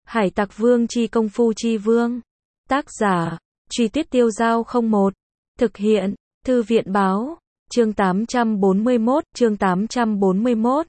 Hải Tặc Vương chi công phu chi vương. Tác giả, Truy Tuyết Tiêu Dao 01. Thực hiện, Thư viện báo. Chương 841.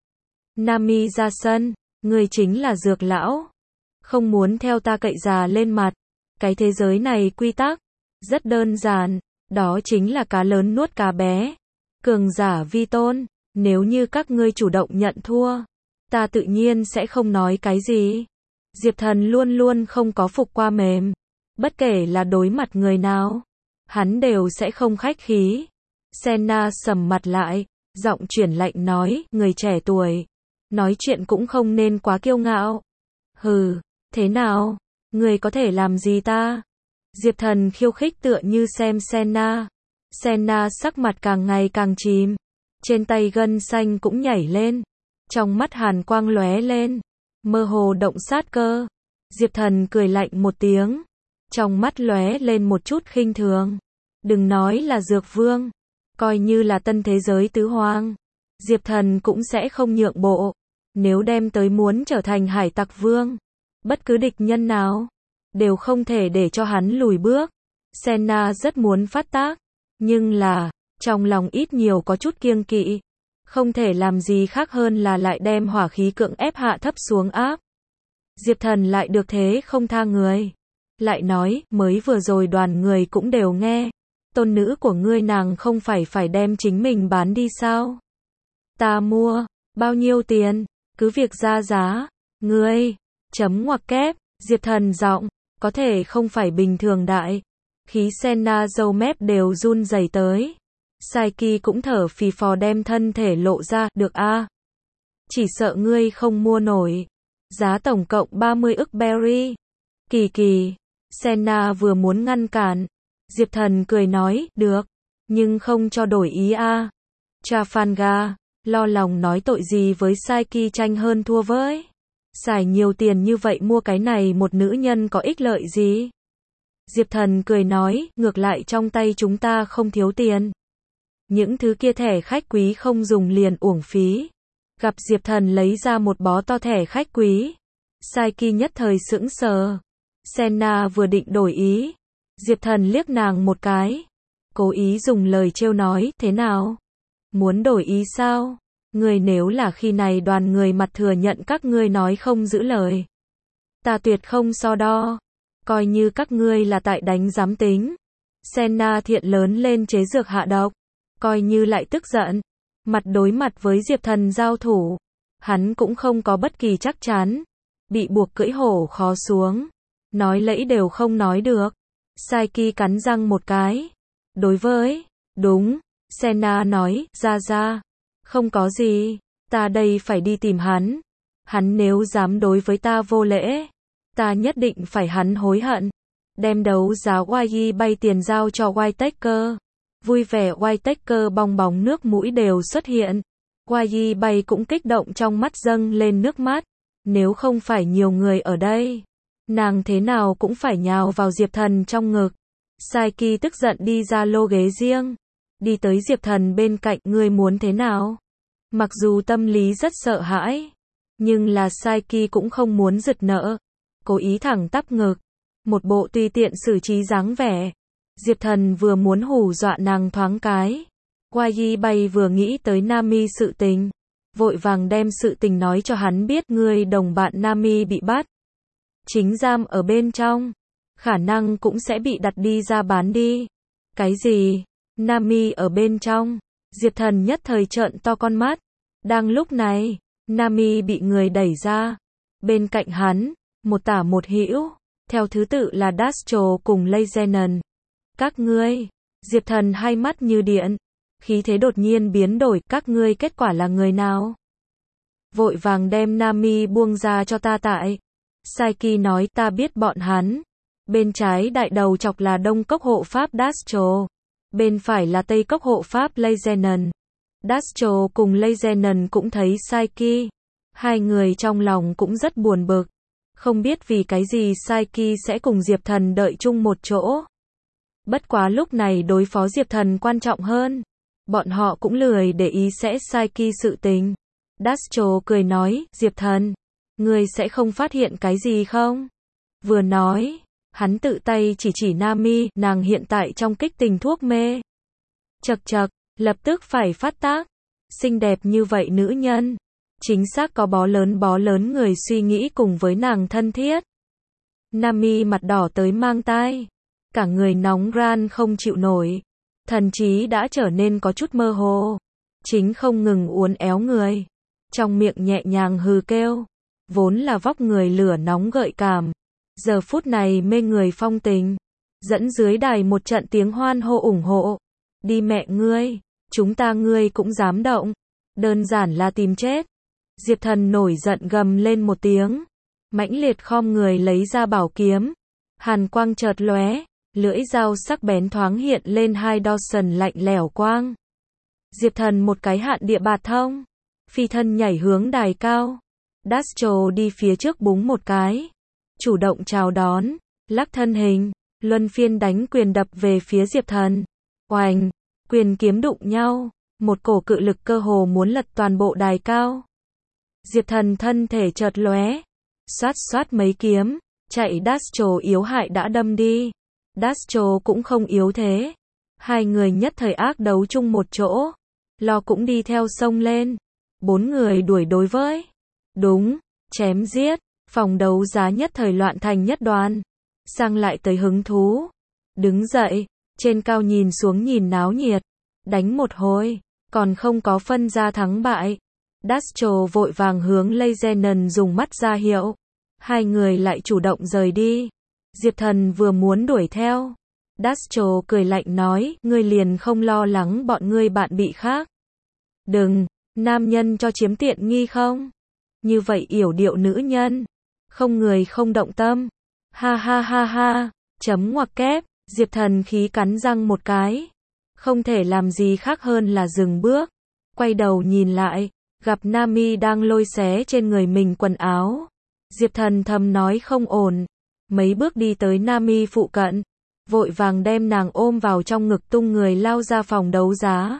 Nami ra sân, người chính là Dược lão. Không muốn theo ta cậy già lên mặt. Cái thế giới này quy tắc rất đơn giản, đó chính là cá lớn nuốt cá bé. Cường giả vi tôn, nếu như các ngươi chủ động nhận thua, ta tự nhiên sẽ không nói cái gì. Diệp Thần luôn luôn không có phục qua mềm, bất kể là đối mặt người nào, hắn đều sẽ không khách khí. Senna sầm mặt lại, giọng chuyển lạnh nói, người trẻ tuổi, nói chuyện cũng không nên quá kiêu ngạo. Hừ, thế nào, người có thể làm gì ta? Diệp Thần khiêu khích tựa như xem Senna. Senna sắc mặt càng ngày càng chìm, trên tay gân xanh cũng nhảy lên, trong mắt hàn quang lóe lên, mơ hồ động sát cơ. Diệp Thần cười lạnh một tiếng, trong mắt lóe lên một chút khinh thường. Đừng nói là Dược Vương, coi như là tân thế giới tứ hoàng, Diệp Thần cũng sẽ không nhượng bộ. Nếu đem tới muốn trở thành Hải Tặc Vương, bất cứ địch nhân nào đều không thể để cho hắn lùi bước. Senna rất muốn phát tác, nhưng là trong lòng ít nhiều có chút kiêng kỵ, không thể làm gì khác hơn là lại đem hỏa khí cưỡng ép hạ thấp xuống áp. Diệp Thần lại được thế không tha người, lại nói, mới vừa rồi đoàn người cũng đều nghe, tôn nữ của ngươi nàng không phải đem chính mình bán đi sao? Ta mua, bao nhiêu tiền, cứ việc ra giá. Ngươi, chấm ngoặc kép. Diệp Thần giọng có thể không phải bình thường đại, khí Senna râu mép đều run rẩy tới. Saiki cũng thở phì phò đem thân thể lộ ra, được a, chỉ sợ ngươi không mua nổi. Giá tổng cộng 30 ức berry. Kỳ. Senna vừa muốn ngăn cản, Diệp Thần cười nói, được, nhưng không cho đổi ý a. Trafalgar lo lòng nói, tội gì với Saiki tranh hơn thua với. Xài nhiều tiền như vậy mua cái này một nữ nhân có ích lợi gì? Diệp Thần cười nói, ngược lại trong tay chúng ta không thiếu tiền. Những thứ kia thẻ khách quý không dùng liền uổng phí. Gặp Diệp Thần lấy ra một bó to thẻ khách quý, Saiki nhất thời sững sờ. Senna vừa định đổi ý, Diệp Thần liếc nàng một cái, cố ý dùng lời trêu nói, thế nào? Muốn đổi ý sao? Người nếu là khi này đoàn người mặt thừa nhận các ngươi nói không giữ lời, ta tuyệt không so đo, coi như các ngươi là tại đánh giám tính. Senna thiện lớn lên chế dược hạ độc, coi như lại tức giận, mặt đối mặt với Diệp Thần giao thủ, hắn cũng không có bất kỳ chắc chắn, bị buộc cưỡi hổ khó xuống, nói lẫy đều không nói được. Saiki cắn răng một cái, đối với, đúng, Senna nói, ra, không có gì, ta đây phải đi tìm hắn. Hắn nếu dám đối với ta vô lễ, ta nhất định phải hắn hối hận. Đem đấu giá Yi bay tiền giao cho Whittaker. Vui vẻ Whittaker bong bóng nước mũi đều xuất hiện. Yi bay cũng kích động trong mắt dâng lên nước mắt. Nếu không phải nhiều người ở đây, nàng thế nào cũng phải nhào vào Diệp Thần trong ngực. Saiki tức giận đi ra lô ghế riêng, đi tới Diệp Thần bên cạnh, ngươi muốn thế nào? Mặc dù tâm lý rất sợ hãi, nhưng là Saiki cũng không muốn giật nợ, cố ý thẳng tắp ngực, một bộ tùy tiện xử trí dáng vẻ. Diệp Thần vừa muốn hù dọa nàng thoáng cái, Yi bay vừa nghĩ tới Nami sự tình, vội vàng đem sự tình nói cho hắn biết, người đồng bạn Nami bị bắt, chính giam ở bên trong, khả năng cũng sẽ bị đặt đi ra bán đi. Cái gì? Nami ở bên trong? Diệp Thần nhất thời trợn to con mắt. Đang lúc này, Nami bị người đẩy ra. Bên cạnh hắn, một tả một hữu, theo thứ tự là Dastro cùng Lezenon. Các ngươi, Diệp Thần hai mắt như điện, khí thế đột nhiên biến đổi, các ngươi kết quả là người nào? Vội vàng đem Nami buông ra cho ta tại. Saiki nói, ta biết bọn hắn. Bên trái đại đầu chọc là Đông Cốc hộ pháp Dastro, bên phải là Tây Cốc hộ pháp Lezenon. Dastro cùng Lezenon cũng thấy Saiki, hai người trong lòng cũng rất buồn bực, không biết vì cái gì Saiki sẽ cùng Diệp Thần đợi chung một chỗ. Bất quá lúc này đối phó Diệp Thần quan trọng hơn, bọn họ cũng lười để ý sẽ Saiki sự tình. Dastro cười nói, Diệp Thần, Ngươi sẽ không phát hiện cái gì không? Vừa nói, hắn tự tay chỉ chỉ Nami, nàng hiện tại trong kích tình thuốc mê. Chậc chậc, lập tức phải phát tác. Xinh đẹp như vậy nữ nhân. Chính xác có bó lớn người suy nghĩ cùng với nàng thân thiết. Nami mặt đỏ tới mang tai. Cả người nóng ran không chịu nổi. Thần trí đã trở nên có chút mơ hồ. Chính không ngừng uốn éo người. Trong miệng nhẹ nhàng hừ kêu. Vốn là vóc người lửa nóng gợi cảm. Giờ phút này mê người phong tình. Dẫn dưới đài một trận tiếng hoan hô ủng hộ. Đi mẹ ngươi, chúng ta ngươi cũng dám động. Đơn giản là tìm chết. Diệp Thần nổi giận gầm lên một tiếng. Mãnh liệt khom người lấy ra bảo kiếm. Hàn quang chợt lóe. Lưỡi dao sắc bén thoáng hiện lên hai đo sần lạnh lẽo quang. Diệp Thần một cái hạn địa bạt thông. Phi thân nhảy hướng đài cao. Dastro đi phía trước búng một cái. Chủ động chào đón. Lắc thân hình. Luân phiên đánh quyền đập về phía Diệp Thần. Oành. Quyền kiếm đụng nhau. Một cổ cự lực cơ hồ muốn lật toàn bộ đài cao. Diệp Thần thân thể chợt lóe. Xoát xoát mấy kiếm. Chạy Dastro yếu hại đã đâm đi. Dastro cũng không yếu thế. Hai người nhất thời ác đấu chung một chỗ. Lo cũng đi theo sông lên. 4 người đuổi đối với. Đúng, chém giết. Phòng đấu giá nhất thời loạn thành nhất đoàn. Sang lại tới hứng thú. Đứng dậy, trên cao nhìn xuống nhìn náo nhiệt. Đánh một hồi, còn không có phân ra thắng bại. Dastro vội vàng hướng Lezenon dùng mắt ra hiệu. Hai người lại chủ động rời đi. Diệp Thần vừa muốn đuổi theo. Dastro cười lạnh nói, ngươi liền không lo lắng bọn ngươi bạn bị khác. Đừng, nam nhân cho chiếm tiện nghi không? Như vậy yểu điệu nữ nhân. Không người không động tâm. Ha ha ha ha, chấm ngoặc kép, Diệp Thần khí cắn răng một cái. Không thể làm gì khác hơn là dừng bước. Quay đầu nhìn lại, gặp Nami đang lôi xé trên người mình quần áo. Diệp Thần thầm nói không ổn. Mấy bước đi tới Nami phụ cận. Vội vàng đem nàng ôm vào trong ngực tung người lao ra phòng đấu giá.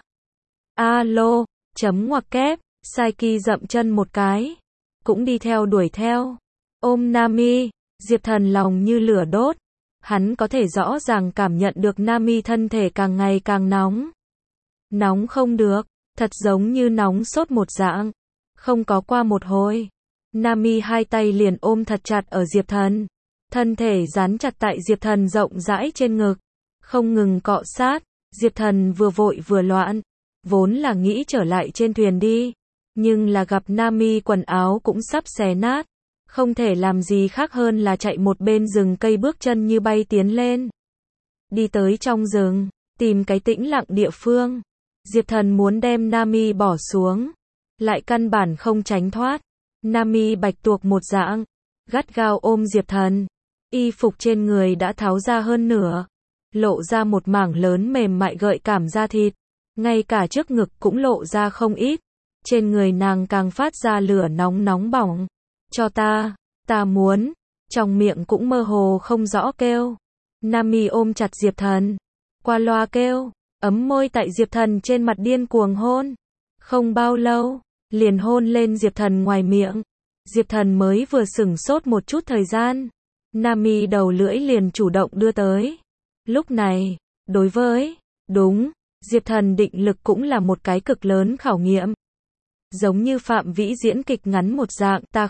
Alo, chấm ngoặc kép, Saiki dậm chân một cái. Cũng đi theo đuổi theo. Ôm Nami, Diệp Thần lòng như lửa đốt. Hắn có thể rõ ràng cảm nhận được Nami thân thể càng ngày càng nóng. Nóng không được, thật giống như nóng sốt một dạng. Không có qua một hồi. Nami hai tay liền ôm thật chặt ở Diệp Thần. Thân thể dán chặt tại Diệp Thần rộng rãi trên ngực. Không ngừng cọ sát. Diệp Thần vừa vội vừa loạn. Vốn là nghĩ trở lại trên thuyền đi. Nhưng là gặp Nami quần áo cũng sắp xé nát. Không thể làm gì khác hơn là chạy một bên rừng cây bước chân như bay tiến lên. Đi tới trong rừng. Tìm cái tĩnh lặng địa phương. Diệp Thần muốn đem Nami bỏ xuống. Lại căn bản không tránh thoát. Nami bạch tuộc một dạng. Gắt gao ôm Diệp Thần. Y phục trên người đã tháo ra hơn nửa. Lộ ra một mảng lớn mềm mại gợi cảm da thịt. Ngay cả trước ngực cũng lộ ra không ít. Trên người nàng càng phát ra lửa nóng nóng bỏng. Cho ta muốn. Trong miệng cũng mơ hồ không rõ kêu. Nami ôm chặt Diệp Thần. Qua loa kêu. Ấm môi tại Diệp Thần trên mặt điên cuồng hôn. Không bao lâu, liền hôn lên Diệp Thần ngoài miệng. Diệp Thần mới vừa sửng sốt một chút thời gian. Nami đầu lưỡi liền chủ động đưa tới. Lúc này, đối với, đúng, Diệp Thần định lực cũng là một cái cực lớn khảo nghiệm. Giống như Phạm Vĩ diễn kịch ngắn một dạng, ta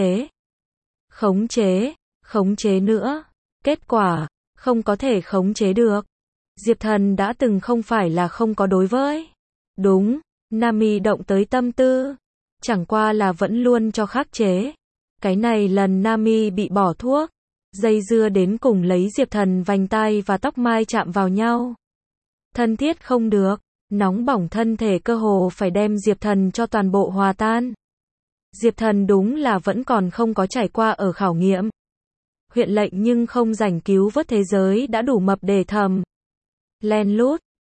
khống chế nữa. Kết quả, không có thể khống chế được. Diệp Thần đã từng không phải là không có đối với. Đúng, Nami động tới tâm tư. Chẳng qua là vẫn luôn cho khắc chế. Cái này lần Nami bị bỏ thuốc. Dây dưa đến cùng lấy Diệp Thần vành tai và tóc mai chạm vào nhau. Thân thiết không được. Nóng bỏng thân thể cơ hồ phải đem Diệp Thần cho toàn bộ hòa tan. Diệp Thần đúng là vẫn còn không có trải qua ở khảo nghiệm. Huyện lệnh nhưng không rảnh cứu vớt thế giới đã đủ mập để thầm. Len lút,